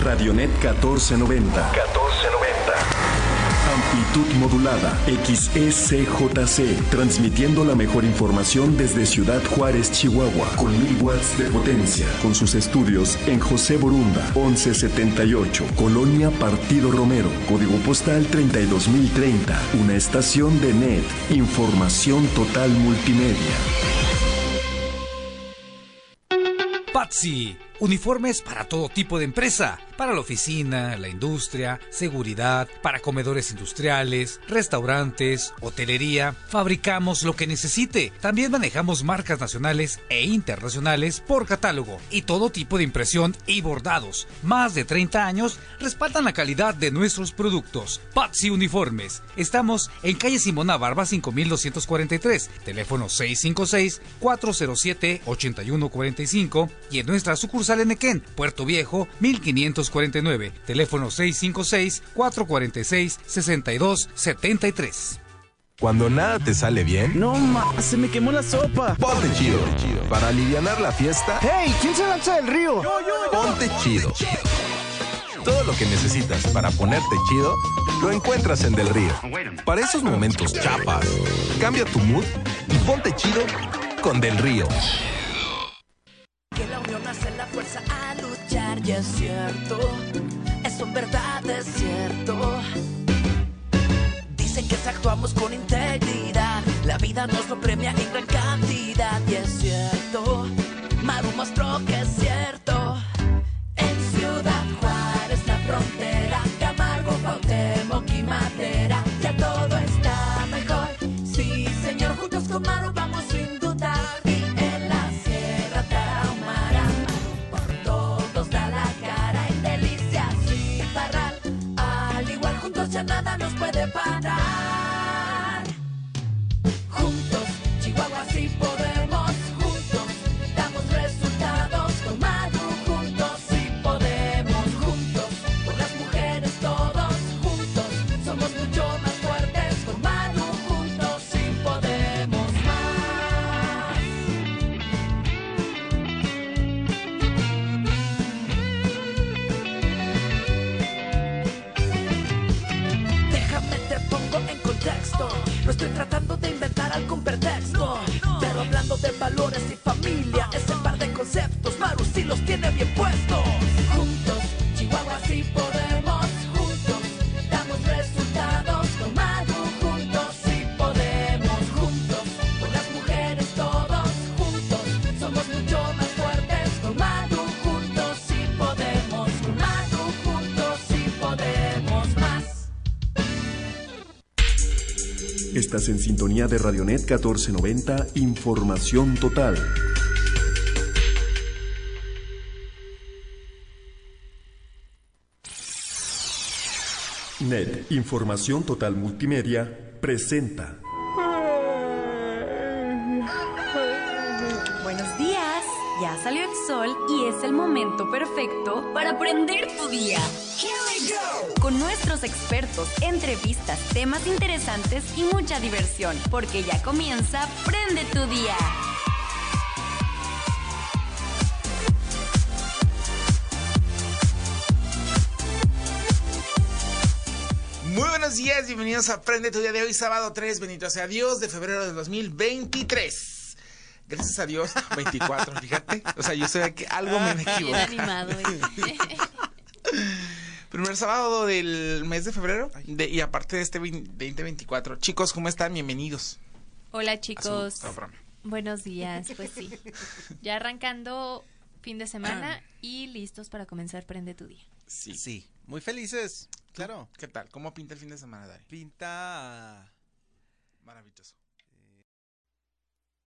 Radionet 1490. Amplitud modulada, XECJC, transmitiendo la mejor información desde Ciudad Juárez, Chihuahua, con 1000 watts de potencia, con sus estudios en José Borunda, 1178, Colonia Partido Romero, código postal 32030, una estación de NET, información total multimedia. Patsi, uniformes para todo tipo de empresa, para la oficina, la industria, seguridad, para comedores industriales, restaurantes, hotelería. Fabricamos lo que necesite. También manejamos marcas nacionales e internacionales por catálogo y todo tipo de impresión y bordados. Más de 30 años respaldan la calidad de nuestros productos. Patsi Uniformes. Estamos en calle Simona Barba 5243, teléfono 656-407-8145 y en nuestra sucursal en Nequén, Puerto Viejo, 1549, teléfono 656-446-6273. Cuando nada te sale bien, ¡No se me quemó la sopa! ponte chido. Para alivianar la fiesta, ¡Hey! ¿Quién se lanza del río? Yo. Ponte chido. Todo lo que necesitas para ponerte chido, lo encuentras en Del Río. Para esos momentos chapas, cambia tu mood y ponte chido con Del Río. Que la unión hace la fuerza a luchar, y es cierto, eso en verdad es cierto. Dicen que si actuamos con integridad, la vida nos lo premia en gran cantidad, y es cierto, Maru mostró que es cierto. En Ciudad Juárez, la frontera, Camargo, Cuauhtémoc y Madera, ya todo está mejor. Sí, señor, juntos con Maru vamos sin dudar. Ya nada nos puede parar. Juntos, Chihuahua, sí podemos. Juntos, damos resultados con Maru. Juntos, sí podemos. Juntos, por las mujeres todos. Juntos, somos mucho más fuertes con Maru. Juntos, sí podemos más. Te pongo en contexto. No estoy tratando de inventar algún pretexto, pero hablando de valores y familia, ese par de conceptos Maru sí los tiene bien puestos. Juntos, Chihuahua, sí podemos. Juntos, damos resultados con Maru. Juntos, sí podemos. Juntos, por las mujeres todos. Juntos, somos mucho más fuertes con Maru. Juntos, sí podemos. Con Maru, juntos, sí podemos más. Estás en sintonía de Radionet 1490, información total. NET, información total multimedia, presenta. Buenos días, ya salió el sol y es el momento perfecto para prender tu día. Con nuestros expertos, entrevistas, temas interesantes y mucha diversión, porque ya comienza Prende tu Día. Muy buenos días, bienvenidos a Prende tu Día de hoy, sábado 3, bendito sea Dios, de febrero de 2023. Gracias a Dios, 24, fíjate. O sea, yo sé que algo me equivoqué. Bien animado. Primer sábado del mes de febrero y aparte de este 2024. Chicos, ¿cómo están? Bienvenidos. Hola chicos. Buenos días, pues sí. Ya arrancando fin de semana y listos para comenzar Prende tu Día. Sí, muy felices, claro. ¿Qué tal? ¿Cómo pinta el fin de semana, Dari? Pinta maravilloso.